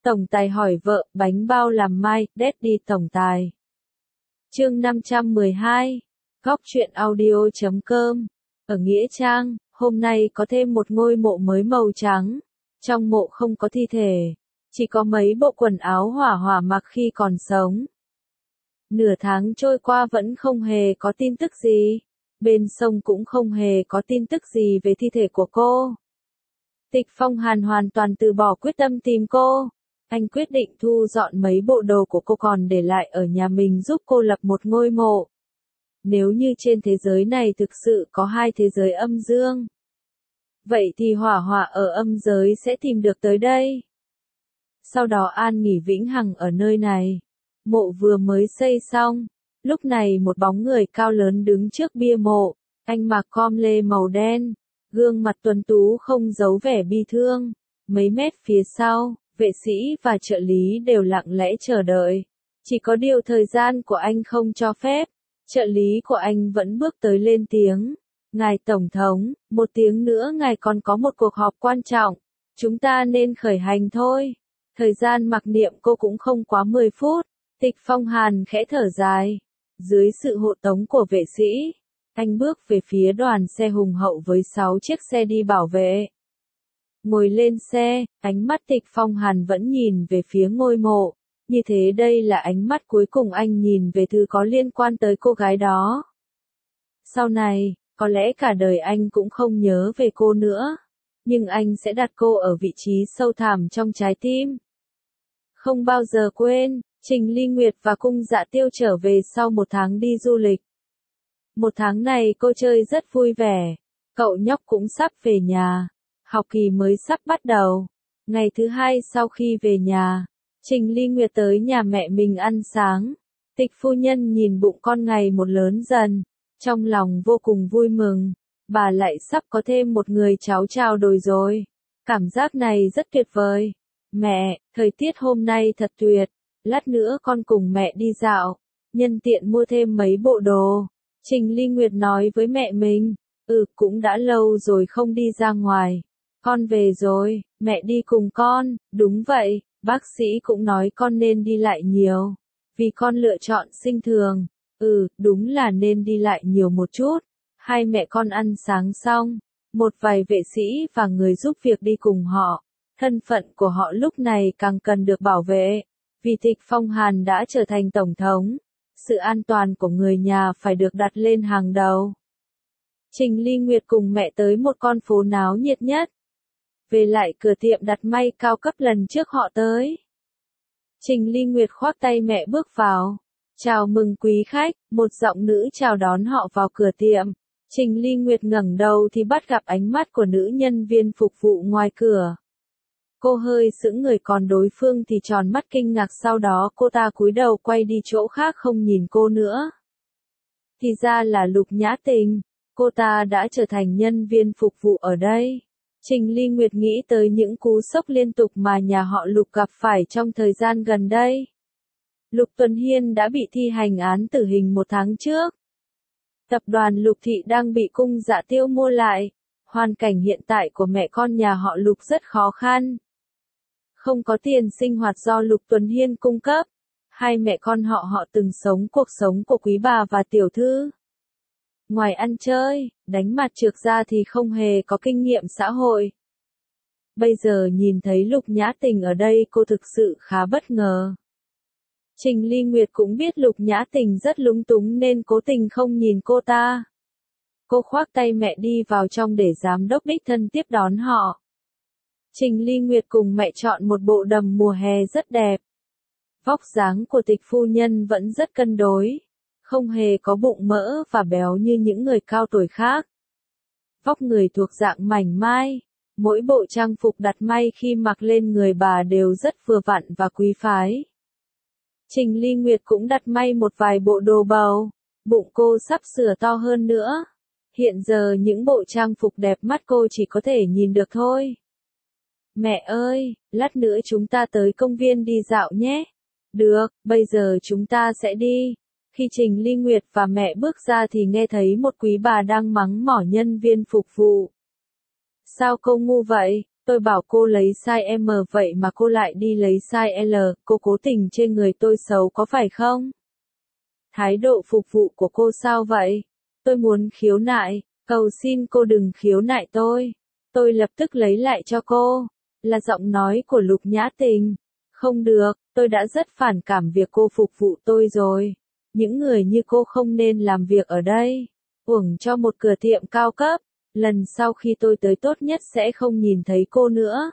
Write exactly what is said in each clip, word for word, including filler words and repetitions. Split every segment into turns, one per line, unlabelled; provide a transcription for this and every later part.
Tổng tài hỏi vợ, bánh bao làm mai, Daddy tổng tài. Chương năm trăm mười hai. Góc truyện audio chấm com. Ở Nghĩa Trang, hôm nay có thêm một ngôi mộ mới màu trắng. Trong mộ không có thi thể, chỉ có mấy bộ quần áo hỏa hỏa mặc khi còn sống. Nửa tháng trôi qua vẫn không hề có tin tức gì. Bên sông cũng không hề có tin tức gì về thi thể của cô. Tịch Phong Hàn hoàn toàn từ bỏ quyết tâm tìm cô. Anh quyết định thu dọn mấy bộ đồ của cô còn để lại ở nhà mình giúp cô lập một ngôi mộ. Nếu như trên thế giới này thực sự có hai thế giới âm dương, vậy thì hỏa hỏa ở âm giới sẽ tìm được tới đây. Sau đó an nghỉ vĩnh hằng ở nơi này. Mộ vừa mới xây xong. Lúc này một bóng người cao lớn đứng trước bia mộ. Anh mặc com lê màu đen. Gương mặt tuấn tú không giấu vẻ bi thương. Mấy mét phía sau, vệ sĩ và trợ lý đều lặng lẽ chờ đợi. Chỉ có điều thời gian của anh không cho phép. Trợ lý của anh vẫn bước tới lên tiếng. Ngài Tổng thống, một tiếng nữa ngài còn có một cuộc họp quan trọng. Chúng ta nên khởi hành thôi. Thời gian mặc niệm cô cũng không quá mười phút. Tịch Phong Hàn khẽ thở dài. Dưới sự hộ tống của vệ sĩ, anh bước về phía đoàn xe hùng hậu với sáu chiếc xe đi bảo vệ. Ngồi lên xe, ánh mắt Tịch Phong Hàn vẫn nhìn về phía ngôi mộ. Như thế đây là ánh mắt cuối cùng anh nhìn về thứ có liên quan tới cô gái đó. Sau này, có lẽ cả đời anh cũng không nhớ về cô nữa. Nhưng anh sẽ đặt cô ở vị trí sâu thẳm trong trái tim. Không bao giờ quên, Trình Ly Nguyệt và Cung Dạ Tiêu trở về sau một tháng đi du lịch. Một tháng này cô chơi rất vui vẻ. Cậu nhóc cũng sắp về nhà. Học kỳ mới sắp bắt đầu. Ngày thứ hai sau khi về nhà, Trình Ly Nguyệt tới nhà mẹ mình ăn sáng. Tịch phu nhân nhìn bụng con ngày một lớn dần. Trong lòng vô cùng vui mừng. Bà lại sắp có thêm một người cháu chào đời rồi. Cảm giác này rất tuyệt vời. Mẹ, thời tiết hôm nay thật tuyệt. Lát nữa con cùng mẹ đi dạo. Nhân tiện mua thêm mấy bộ đồ. Trình Ly Nguyệt nói với mẹ mình. Ừ, cũng đã lâu rồi không đi ra ngoài. Con về rồi, mẹ đi cùng con. Đúng vậy, bác sĩ cũng nói con nên đi lại nhiều. Vì con lựa chọn sinh thường. Ừ, đúng là nên đi lại nhiều một chút. Hai mẹ con ăn sáng xong. Một vài vệ sĩ và người giúp việc đi cùng họ. Thân phận của họ lúc này càng cần được bảo vệ. Vì Tịch Phong Hàn đã trở thành tổng thống. Sự an toàn của người nhà phải được đặt lên hàng đầu. Trình Ly Nguyệt cùng mẹ tới một con phố náo nhiệt nhất. Về lại cửa tiệm đặt may cao cấp lần trước họ tới. Trình Ly Nguyệt khoác tay mẹ bước vào. Chào mừng quý khách, một giọng nữ chào đón họ vào cửa tiệm. Trình Ly Nguyệt ngẩng đầu thì bắt gặp ánh mắt của nữ nhân viên phục vụ ngoài cửa. Cô hơi sững người còn đối phương thì tròn mắt kinh ngạc, sau đó cô ta cúi đầu quay đi chỗ khác không nhìn cô nữa. Thì ra là Lục Nhã Tình, cô ta đã trở thành nhân viên phục vụ ở đây. Trình Ly Nguyệt nghĩ tới những cú sốc liên tục mà nhà họ Lục gặp phải trong thời gian gần đây. Lục Tuần Hiên đã bị thi hành án tử hình một tháng trước. Tập đoàn Lục Thị đang bị Cung Dạ Tiêu mua lại. Hoàn cảnh hiện tại của mẹ con nhà họ Lục rất khó khăn. Không có tiền sinh hoạt do Lục Tuần Hiên cung cấp. Hai mẹ con họ họ từng sống cuộc sống của quý bà và tiểu thư. Ngoài ăn chơi, đánh mặt trược ra thì không hề có kinh nghiệm xã hội. Bây giờ nhìn thấy Lục Nhã Tình ở đây cô thực sự khá bất ngờ. Trình Ly Nguyệt cũng biết Lục Nhã Tình rất lúng túng nên cố tình không nhìn cô ta. Cô khoác tay mẹ đi vào trong để giám đốc đích thân tiếp đón họ. Trình Ly Nguyệt cùng mẹ chọn một bộ đầm mùa hè rất đẹp. Vóc dáng của Tịch phu nhân vẫn rất cân đối. Không hề có bụng mỡ và béo như những người cao tuổi khác. Vóc người thuộc dạng mảnh mai. Mỗi bộ trang phục đặt may khi mặc lên người bà đều rất vừa vặn và quý phái. Trình Ly Nguyệt cũng đặt may một vài bộ đồ bầu. Bụng cô sắp sửa to hơn nữa. Hiện giờ những bộ trang phục đẹp mắt cô chỉ có thể nhìn được thôi. Mẹ ơi, lát nữa chúng ta tới công viên đi dạo nhé. Được, bây giờ chúng ta sẽ đi. Khi Trình Ly Nguyệt và mẹ bước ra thì nghe thấy một quý bà đang mắng mỏ nhân viên phục vụ. Sao cô ngu vậy? Tôi bảo cô lấy size M vậy mà cô lại đi lấy size L, cô cố tình chê người tôi xấu có phải không? Thái độ phục vụ của cô sao vậy? Tôi muốn khiếu nại, cầu xin cô đừng khiếu nại tôi. Tôi lập tức lấy lại cho cô. Là giọng nói của Lục Nhã Tình. Không được, tôi đã rất phản cảm việc cô phục vụ tôi rồi. Những người như cô không nên làm việc ở đây. Uổng cho một cửa tiệm cao cấp. Lần sau khi tôi tới tốt nhất sẽ không nhìn thấy cô nữa.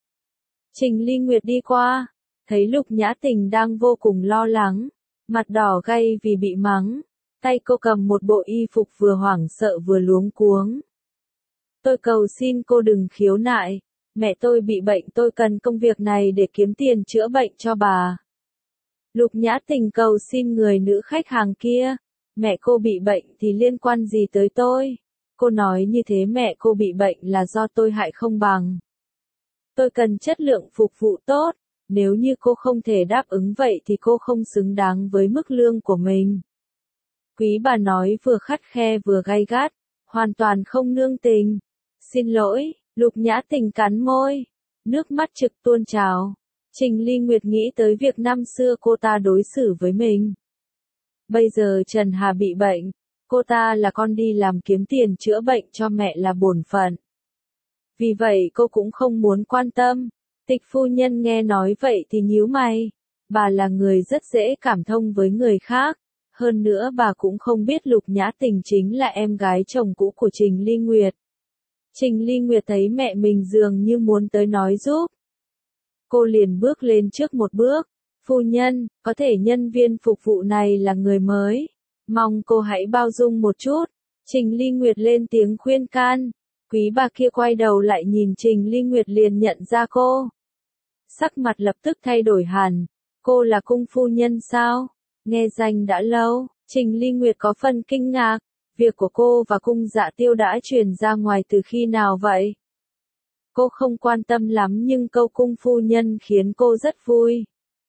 Trình Ly Nguyệt đi qua, thấy Lục Nhã Tình đang vô cùng lo lắng, mặt đỏ gay vì bị mắng, tay cô cầm một bộ y phục vừa hoảng sợ vừa luống cuống. Tôi cầu xin cô đừng khiếu nại, mẹ tôi bị bệnh tôi cần công việc này để kiếm tiền chữa bệnh cho bà. Lục Nhã Tình cầu xin người nữ khách hàng kia, mẹ cô bị bệnh thì liên quan gì tới tôi? Cô nói như thế mẹ cô bị bệnh là do tôi hại không bằng. Tôi cần chất lượng phục vụ tốt, nếu như cô không thể đáp ứng vậy thì cô không xứng đáng với mức lương của mình. Quý bà nói vừa khắt khe vừa gay gắt, hoàn toàn không nương tình. Xin lỗi, Lục Nhã Tình cắn môi, nước mắt trực tuôn trào. Trình Ly Nguyệt nghĩ tới việc năm xưa cô ta đối xử với mình. Bây giờ Trần Hà bị bệnh, cô ta là con đi làm kiếm tiền chữa bệnh cho mẹ là bổn phận. Vì vậy cô cũng không muốn quan tâm. Tịch phu nhân nghe nói vậy thì nhíu mày. Bà là người rất dễ cảm thông với người khác. Hơn nữa bà cũng không biết Lục Nhã Tình chính là em gái chồng cũ của Trình Ly Nguyệt. Trình Ly Nguyệt thấy mẹ mình dường như muốn tới nói giúp. Cô liền bước lên trước một bước. Phu nhân, có thể nhân viên phục vụ này là người mới. Mong cô hãy bao dung một chút. Trình Ly Nguyệt lên tiếng khuyên can. Quý bà kia quay đầu lại nhìn Trình Ly Nguyệt liền nhận ra cô. Sắc mặt lập tức thay đổi hẳn. Cô là cung phu nhân sao? Nghe danh đã lâu. Trình Ly Nguyệt có phần kinh ngạc. Việc của cô và cung Dạ Tiêu đã truyền ra ngoài từ khi nào vậy? Cô không quan tâm lắm nhưng câu cung phu nhân khiến cô rất vui.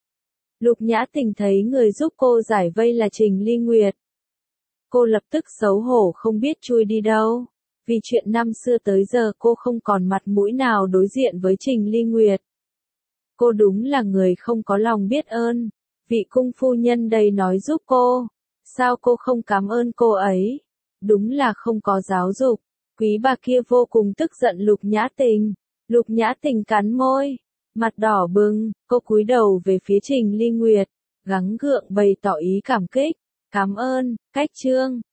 Lục Nhã Tình thấy người giúp cô giải vây là Trình Ly Nguyệt. Cô lập tức xấu hổ không biết chui đi đâu. Vì chuyện năm xưa tới giờ cô không còn mặt mũi nào đối diện với Trình Ly Nguyệt. Cô đúng là người không có lòng biết ơn. Vị cung phu nhân đây nói giúp cô. Sao cô không cảm ơn cô ấy? Đúng là không có giáo dục. Quý bà kia vô cùng tức giận Lục Nhã Tình. Lục Nhã Tình cắn môi. Mặt đỏ bừng, cô cúi đầu về phía Trình Ly Nguyệt. Gắng gượng bày tỏ ý cảm kích. Cảm ơn, Cách Trương.